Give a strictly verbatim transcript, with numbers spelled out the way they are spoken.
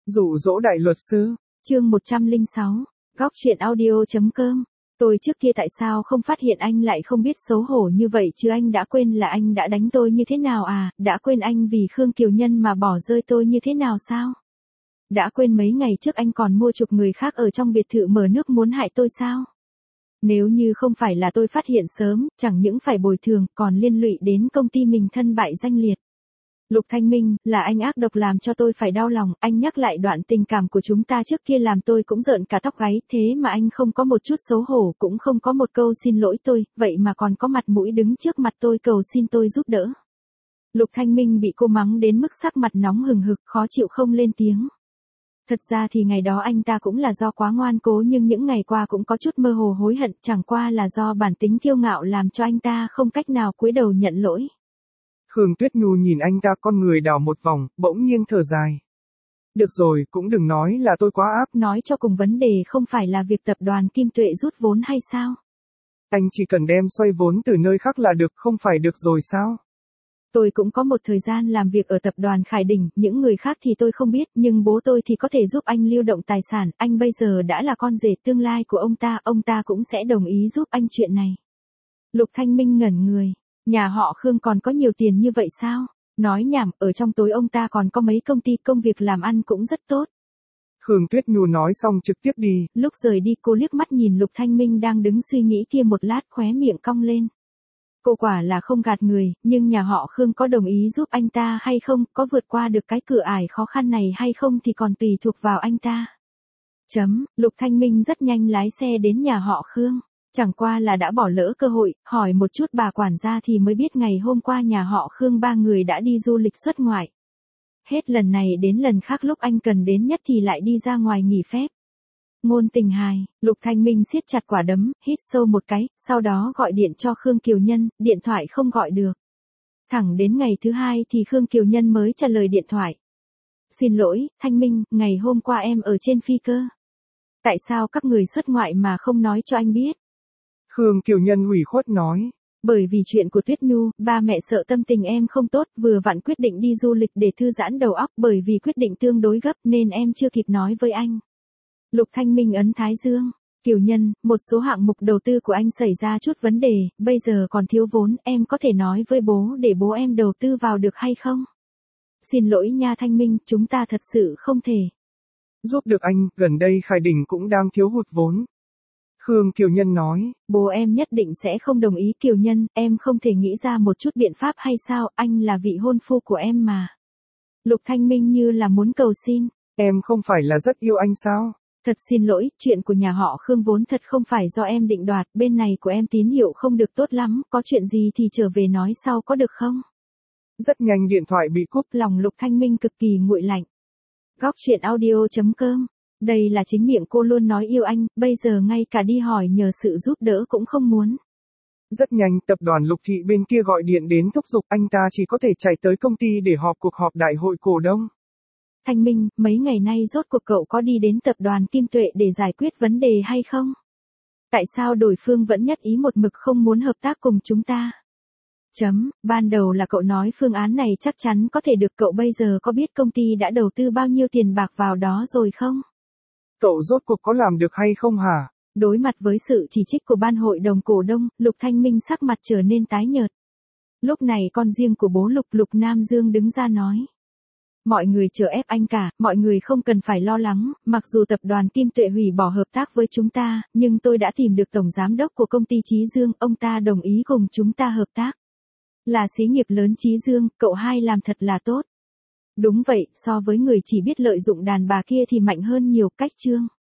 Dụ dỗ đại luật sư. Chương một trăm lẻ sáu, góc truyện audio.com. Tôi trước kia tại sao không phát hiện anh lại không biết xấu hổ như vậy chứ anh đã quên là anh đã đánh tôi như thế nào à, đã quên anh vì Khương Kiều Nhân mà bỏ rơi tôi như thế nào sao? Đã quên mấy ngày trước anh còn mua chuộc người khác ở trong biệt thự mở nước muốn hại tôi sao? Nếu như không phải là tôi phát hiện sớm, chẳng những phải bồi thường, còn liên lụy đến công ty mình thân bại danh liệt. Lục Thanh Minh, là anh ác độc làm cho tôi phải đau lòng, anh nhắc lại đoạn tình cảm của chúng ta trước kia làm tôi cũng rợn cả tóc gáy, thế mà anh không có một chút xấu hổ, cũng không có một câu xin lỗi tôi, vậy mà còn có mặt mũi đứng trước mặt tôi cầu xin tôi giúp đỡ. Lục Thanh Minh bị cô mắng đến mức sắc mặt nóng hừng hực, khó chịu không lên tiếng. Thật ra thì ngày đó anh ta cũng là do quá ngoan cố nhưng những ngày qua cũng có chút mơ hồ hối hận, chẳng qua là do bản tính kiêu ngạo làm cho anh ta không cách nào cúi đầu nhận lỗi. Khương Tuyết Nhu nhìn anh ta con người đảo một vòng, bỗng nhiên thở dài. Được rồi, cũng đừng nói là tôi quá áp. Nói cho cùng vấn đề không phải là việc tập đoàn Kim Tuệ rút vốn hay sao? Anh chỉ cần đem xoay vốn từ nơi khác là được, không phải được rồi sao? Tôi cũng có một thời gian làm việc ở tập đoàn Khải Đình, những người khác thì tôi không biết, nhưng bố tôi thì có thể giúp anh lưu động tài sản, anh bây giờ đã là con rể tương lai của ông ta, ông ta cũng sẽ đồng ý giúp anh chuyện này. Lục Thanh Minh ngẩn người, nhà họ Khương còn có nhiều tiền như vậy sao? Nói nhảm, ở trong tối ông ta còn có mấy công ty, công việc làm ăn cũng rất tốt. Khương Tuyết Nhu nói xong trực tiếp đi. Lúc rời đi cô liếc mắt nhìn Lục Thanh Minh đang đứng suy nghĩ kia một lát, khóe miệng cong lên. Cô quả là không gạt người, nhưng nhà họ Khương có đồng ý giúp anh ta hay không, có vượt qua được cái cửa ải khó khăn này hay không thì còn tùy thuộc vào anh ta. Chấm, Lục Thanh Minh rất nhanh lái xe đến nhà họ Khương. Chẳng qua là đã bỏ lỡ cơ hội, hỏi một chút bà quản gia thì mới biết ngày hôm qua nhà họ Khương ba người đã đi du lịch xuất ngoại. Hết lần này đến lần khác lúc anh cần đến nhất thì lại đi ra ngoài nghỉ phép. Ngôn tình hài, Lục Thanh Minh siết chặt quả đấm, hít sâu một cái, sau đó gọi điện cho Khương Kiều Nhân, điện thoại không gọi được. Thẳng đến ngày thứ hai thì Khương Kiều Nhân mới trả lời điện thoại. Xin lỗi, Thanh Minh, ngày hôm qua em ở trên phi cơ. Tại sao các người xuất ngoại mà không nói cho anh biết? Khương Kiều Nhân ủy khuất nói. Bởi vì chuyện của Tuyết Nhu, ba mẹ sợ tâm tình em không tốt, vừa vặn quyết định đi du lịch để thư giãn đầu óc, bởi vì quyết định tương đối gấp nên em chưa kịp nói với anh. Lục Thanh Minh ấn thái dương. Kiều Nhân, một số hạng mục đầu tư của anh xảy ra chút vấn đề, bây giờ còn thiếu vốn, em có thể nói với bố để bố em đầu tư vào được hay không? Xin lỗi nha Thanh Minh, chúng ta thật sự không thể giúp được anh, gần đây Khải Đình cũng đang thiếu hụt vốn. Khương Kiều Nhân nói. Bố em nhất định sẽ không đồng ý. Kiều Nhân, em không thể nghĩ ra một chút biện pháp hay sao, anh là vị hôn phu của em mà. Lục Thanh Minh như là muốn cầu xin. Em không phải là rất yêu anh sao? Thật xin lỗi, chuyện của nhà họ Khương vốn thật không phải do em định đoạt, bên này của em tín hiệu không được tốt lắm, có chuyện gì thì trở về nói sau có được không? Rất nhanh điện thoại bị cúp, lòng Lục Thanh Minh cực kỳ nguội lạnh. Góc truyện audio.com. Đây là chính miệng cô luôn nói yêu anh, bây giờ ngay cả đi hỏi nhờ sự giúp đỡ cũng không muốn. Rất nhanh, tập đoàn Lục Thị bên kia gọi điện đến thúc giục anh ta chỉ có thể chạy tới công ty để họp cuộc họp đại hội cổ đông. Thanh Minh, mấy ngày nay rốt cuộc cậu có đi đến tập đoàn Kim Tuệ để giải quyết vấn đề hay không? Tại sao đối phương vẫn nhất ý một mực không muốn hợp tác cùng chúng ta? Chấm, ban đầu là cậu nói phương án này chắc chắn có thể được, cậu bây giờ có biết công ty đã đầu tư bao nhiêu tiền bạc vào đó rồi không? Cậu rốt cuộc có làm được hay không hả? Đối mặt với sự chỉ trích của ban hội đồng cổ đông, Lục Thanh Minh sắc mặt trở nên tái nhợt. Lúc này con riêng của bố Lục, Lục Nam Dương đứng ra nói. Mọi người chờ ép anh cả, mọi người không cần phải lo lắng, mặc dù tập đoàn Kim Tuệ hủy bỏ hợp tác với chúng ta, nhưng tôi đã tìm được tổng giám đốc của công ty Chí Dương, ông ta đồng ý cùng chúng ta hợp tác. Là xí nghiệp lớn Chí Dương, cậu hai làm thật là tốt. Đúng vậy, so với người chỉ biết lợi dụng đàn bà kia thì mạnh hơn nhiều. Cách chương.